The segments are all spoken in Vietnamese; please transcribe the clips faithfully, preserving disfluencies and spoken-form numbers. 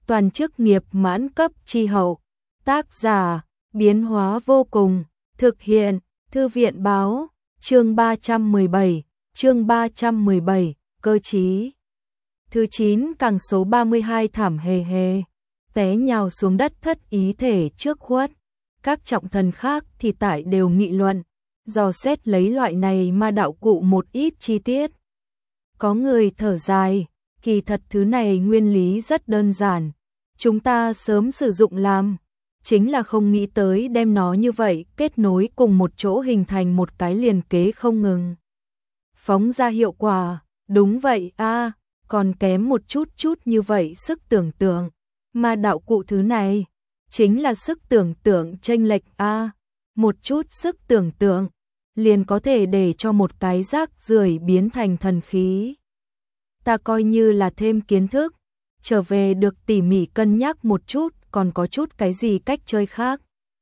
toàn chức nghiệp mãn cấp chi hậu. Tác giả, biến hóa vô cùng, thực hiện, Thư viện báo, chương ba trăm mười bảy, chương ba trăm mười bảy, cơ chí. Thứ chín càng số ba mươi hai thảm hề hề, té nhào xuống đất thất ý thể trước khuất. Các trọng thần khác thì tại đều nghị luận, dò xét lấy loại này ma đạo cụ một ít chi tiết. Có người thở dài, kỳ thật thứ này nguyên lý rất đơn giản, chúng ta sớm sử dụng làm, chính là không nghĩ tới đem nó như vậy kết nối cùng một chỗ hình thành một cái liền kế không ngừng. Phóng ra hiệu quả, đúng vậy a, còn kém một chút chút như vậy sức tưởng tượng, mà đạo cụ thứ này chính là sức tưởng tượng chênh lệch a, một chút sức tưởng tượng liền có thể để cho một cái rác rưởi biến thành thần khí. Ta coi như là thêm kiến thức, trở về được tỉ mỉ cân nhắc một chút, còn có chút cái gì cách chơi khác.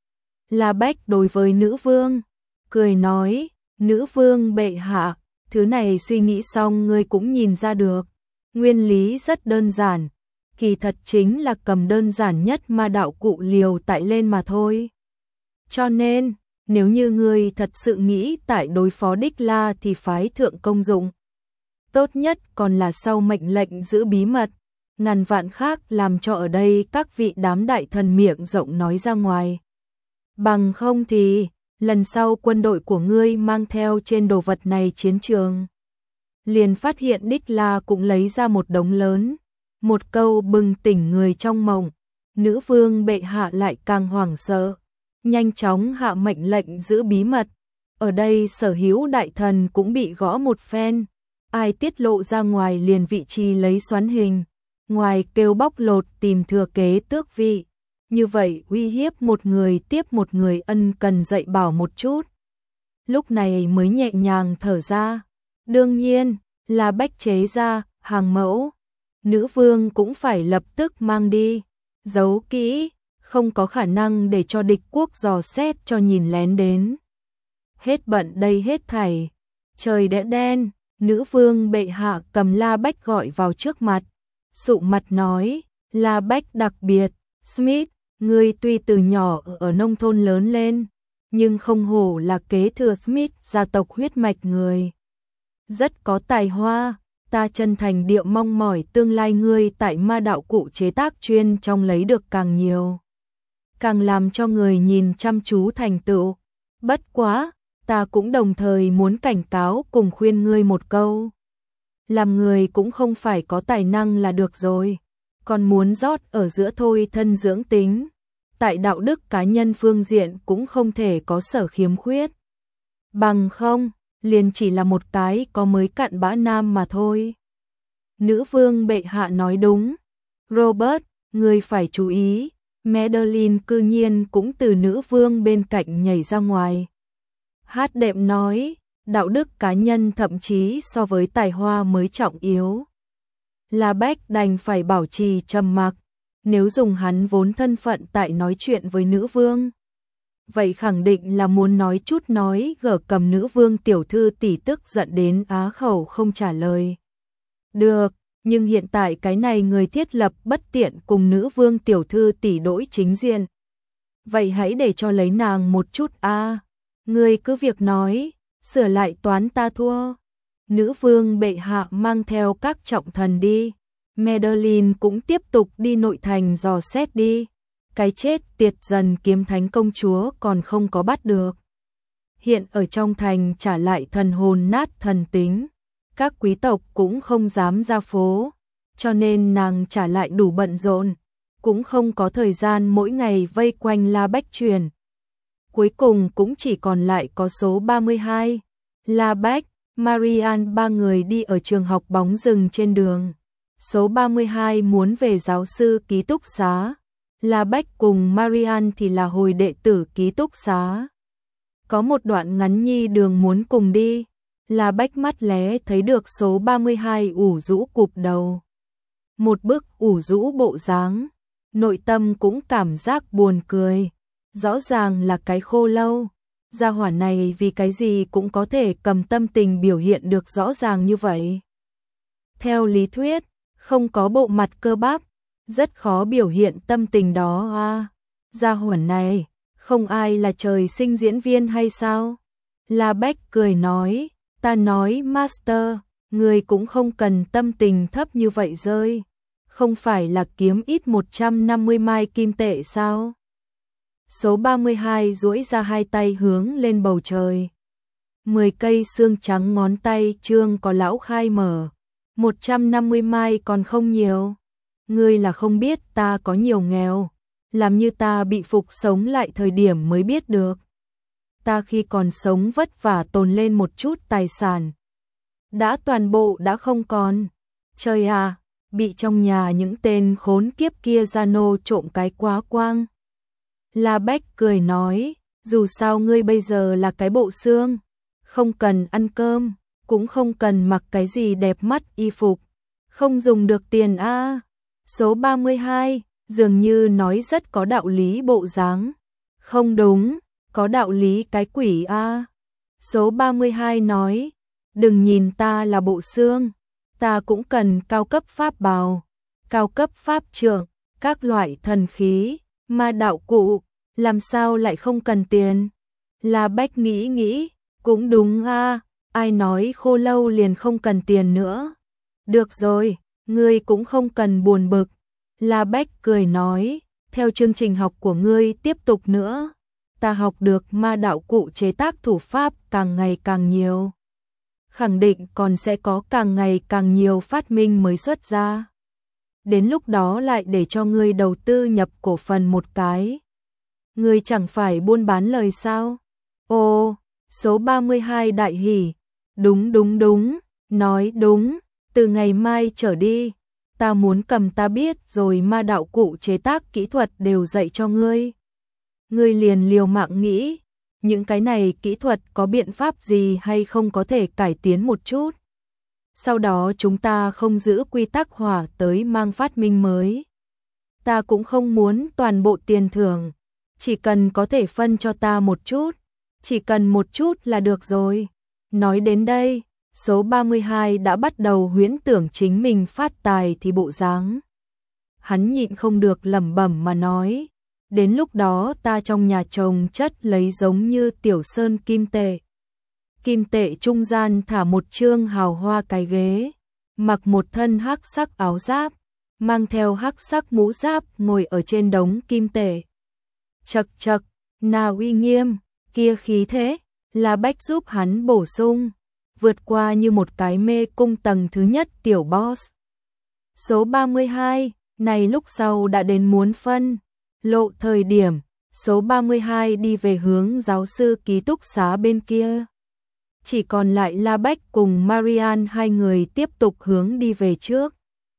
La Bách đối với nữ vương, cười nói, nữ vương bệ hạ, thứ này suy nghĩ xong ngươi cũng nhìn ra được. Nguyên lý rất đơn giản, kỳ thật chính là cầm đơn giản nhất ma đạo cụ liều tại lên mà thôi. Cho nên, nếu như ngươi thật sự nghĩ tại đối phó Đích La thì phái thượng công dụng. Tốt nhất còn là sau mệnh lệnh giữ bí mật, ngàn vạn khác làm cho ở đây các vị đám đại thần miệng rộng nói ra ngoài. Bằng không thì, lần sau quân đội của ngươi mang theo trên đồ vật này chiến trường. Liền phát hiện Đích La cũng lấy ra một đống lớn, một câu bừng tỉnh người trong mộng. Nữ vương bệ hạ lại càng hoảng sợ, nhanh chóng hạ mệnh lệnh giữ bí mật. Ở đây sở hữu đại thần cũng bị gõ một phen, ai tiết lộ ra ngoài liền vị trí lấy xoắn hình, ngoài kêu bóc lột tìm thừa kế tước vị. Như vậy uy hiếp một người tiếp một người, ân cần dạy bảo một chút. Lúc này mới nhẹ nhàng thở ra. Đương nhiên, là Bách chế ra, hàng mẫu. Nữ vương cũng phải lập tức mang đi, giấu kỹ, không có khả năng để cho địch quốc dò xét cho nhìn lén đến. Hết bận đây hết thảy, trời đã đen, nữ vương bệ hạ cầm La Bách gọi vào trước mặt, sụ mặt nói, La Bách đặc biệt, Smith, ngươi tuy từ nhỏ ở nông thôn lớn lên, nhưng không hổ là kế thừa Smith gia tộc huyết mạch người. Rất có tài hoa, ta chân thành điệu mong mỏi tương lai ngươi tại ma đạo cụ chế tác chuyên trong lấy được càng nhiều. Càng làm cho người nhìn chăm chú thành tựu. Bất quá, ta cũng đồng thời muốn cảnh cáo cùng khuyên ngươi một câu. Làm người cũng không phải có tài năng là được rồi, còn muốn rót ở giữa thôi thân dưỡng tính. Tại đạo đức cá nhân phương diện cũng không thể có sở khiếm khuyết. Bằng không, liền chỉ là một cái có mới cặn bã nam mà thôi. Nữ vương bệ hạ nói đúng. Robert, ngươi phải chú ý, Madeline cư nhiên cũng từ nữ vương bên cạnh nhảy ra ngoài. Hát đệm nói, đạo đức cá nhân thậm chí so với tài hoa mới trọng yếu. La Bách đành phải bảo trì trầm mặc, nếu dùng hắn vốn thân phận tại nói chuyện với nữ vương. Vậy khẳng định là muốn nói chút nói gở cầm nữ vương tiểu thư tỷ tức giận đến á khẩu không trả lời. Được, nhưng hiện tại cái này người thiết lập bất tiện cùng nữ vương tiểu thư tỷ đối chính diện. Vậy hãy để cho lấy nàng một chút a. À. Ngươi cứ việc nói, sửa lại toán ta thua. Nữ vương bệ hạ mang theo các trọng thần đi. Madeline cũng tiếp tục đi nội thành dò xét đi. Cái chết tiệt dần kiếm thánh công chúa còn không có bắt được. Hiện ở trong thành trả lại thần hồn nát thần tính. Các quý tộc cũng không dám ra phố, cho nên nàng trả lại đủ bận rộn, cũng không có thời gian mỗi ngày vây quanh La Bách truyền. Cuối cùng cũng chỉ còn lại có số ba mươi hai, La Bách, Marianne ba người đi ở trường học bóng rừng trên đường. Số ba mươi hai muốn về giáo sư ký túc xá, La Bách cùng Marianne thì là hồi đệ tử ký túc xá. Có một đoạn ngắn nhi đường muốn cùng đi. La Bách mắt lé thấy được số ba mươi hai ủ rũ cụp đầu. Một bức ủ rũ bộ dáng, nội tâm cũng cảm giác buồn cười. Rõ ràng là cái khô lâu. Gia hỏa này vì cái gì cũng có thể cầm tâm tình biểu hiện được rõ ràng như vậy. Theo lý thuyết, không có bộ mặt cơ bắp, rất khó biểu hiện tâm tình đó à. Gia hỏa này, không ai là trời sinh diễn viên hay sao? La Bách cười nói, ta nói Master, người cũng không cần tâm tình thấp như vậy rơi. Không phải là kiếm ít một trăm năm mươi mai kim tệ sao? Số ba mươi hai duỗi ra hai tay hướng lên bầu trời. Mười cây xương trắng ngón tay trương có lão khai mở. Một trăm năm mươi mai còn không nhiều. Ngươi là không biết ta có nhiều nghèo. Làm như ta bị phục sống lại thời điểm mới biết được. Ta khi còn sống vất vả tồn lên một chút tài sản. Đã toàn bộ đã không còn. Trời à, bị trong nhà những tên khốn kiếp kia ra nô trộm cái quá quang. La Bách cười nói, dù sao ngươi bây giờ là cái bộ xương. Không cần ăn cơm, cũng không cần mặc cái gì đẹp mắt y phục. Không dùng được tiền a. À. Số ba mươi hai, dường như nói rất có đạo lý bộ dáng. Không đúng, có đạo lý cái quỷ a. À. Số ba mươi hai nói, đừng nhìn ta là bộ xương, ta cũng cần cao cấp pháp bào, cao cấp pháp trượng, các loại thần khí, ma đạo cụ, làm sao lại không cần tiền. La Bách nghĩ nghĩ, cũng đúng a, à, ai nói khô lâu liền không cần tiền nữa. Được rồi, ngươi cũng không cần buồn bực. La Bách cười nói, theo chương trình học của ngươi tiếp tục nữa. Ta học được ma đạo cụ chế tác thủ pháp càng ngày càng nhiều. Khẳng định còn sẽ có càng ngày càng nhiều phát minh mới xuất ra. Đến lúc đó lại để cho ngươi đầu tư nhập cổ phần một cái. Ngươi chẳng phải buôn bán lời sao? Ồ, số ba mươi hai đại hỉ. Đúng đúng đúng, nói đúng, từ ngày mai trở đi. Ta muốn cầm ta biết rồi ma đạo cụ chế tác kỹ thuật đều dạy cho ngươi. Ngươi liền liều mạng nghĩ, những cái này kỹ thuật có biện pháp gì hay không có thể cải tiến một chút. Sau đó chúng ta không giữ quy tắc hỏa tới mang phát minh mới. Ta cũng không muốn toàn bộ tiền thưởng, chỉ cần có thể phân cho ta một chút, chỉ cần một chút là được rồi. Nói đến đây, số ba mươi hai đã bắt đầu huyễn tưởng chính mình phát tài thì bộ dáng. Hắn nhịn không được lẩm bẩm mà nói, đến lúc đó ta trong nhà chồng chất lấy giống như tiểu sơn kim tệ. Kim tệ trung gian thả một trương hào hoa cái ghế, mặc một thân hắc sắc áo giáp, mang theo hắc sắc mũ giáp ngồi ở trên đống kim tệ. Chậc chậc, nào uy nghiêm, kia khí thế, La Bách giúp hắn bổ sung, vượt qua như một cái mê cung tầng thứ nhất tiểu boss. Số ba mươi hai, này lúc sau đã đến muốn phân lộ thời điểm, số ba mươi hai đi về hướng giáo sư ký túc xá bên kia. Chỉ còn lại La Bách cùng Marian hai người tiếp tục hướng đi về trước.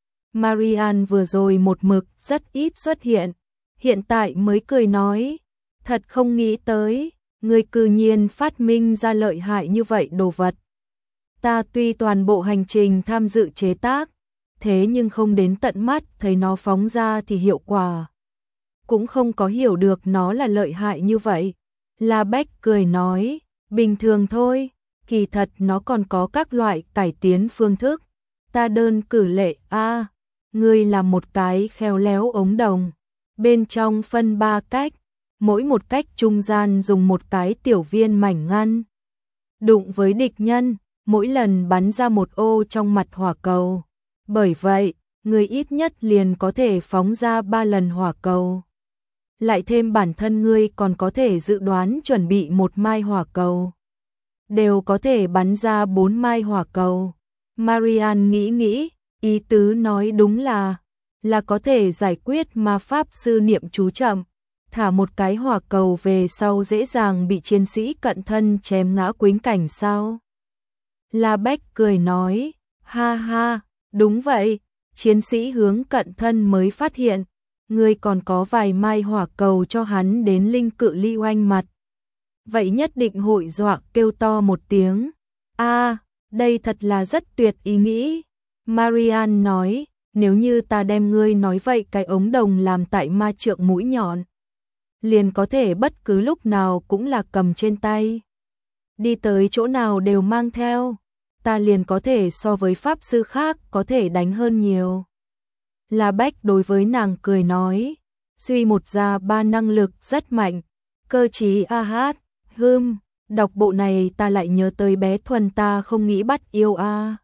Marian vừa rồi một mực rất ít xuất hiện, hiện tại mới cười nói, thật không nghĩ tới, người cư nhiên phát minh ra lợi hại như vậy đồ vật. Ta tuy toàn bộ hành trình tham dự chế tác, thế nhưng không đến tận mắt thấy nó phóng ra thì hiệu quả. Cũng không có hiểu được nó là lợi hại như vậy. La Bách cười nói, bình thường thôi, kỳ thật nó còn có các loại cải tiến phương thức. Ta đơn cử lệ a, à, ngươi làm một cái khéo léo ống đồng, bên trong phân ba cách, mỗi một cách trung gian dùng một cái tiểu viên mảnh ngăn. Đụng với địch nhân, mỗi lần bắn ra một ô trong mặt hỏa cầu. Bởi vậy, người ít nhất liền có thể phóng ra ba lần hỏa cầu. Lại thêm bản thân ngươi còn có thể dự đoán chuẩn bị một mai hỏa cầu. Đều có thể bắn ra bốn mai hỏa cầu. Marian nghĩ nghĩ, ý tứ nói đúng là, là có thể giải quyết ma pháp sư niệm chú chậm. Thả một cái hỏa cầu về sau dễ dàng bị chiến sĩ cận thân chém ngã quĩnh cảnh sao? La Bách cười nói, ha ha, đúng vậy, chiến sĩ hướng cận thân mới phát hiện, ngươi còn có vài mai hỏa cầu cho hắn đến linh cự ly oanh mặt. Vậy nhất định hội dọa kêu to một tiếng. A, à, đây thật là rất tuyệt ý nghĩ. Marian nói, nếu như ta đem ngươi nói vậy cái ống đồng làm tại ma trượng mũi nhọn, liền có thể bất cứ lúc nào cũng là cầm trên tay. Đi tới chỗ nào đều mang theo, ta liền có thể so với pháp sư khác có thể đánh hơn nhiều. La Bách đối với nàng cười nói, suy một ra ba năng lực rất mạnh, cơ trí a hát, hưm, đọc bộ này ta lại nhớ tới bé Thuần ta không nghĩ bắt yêu a.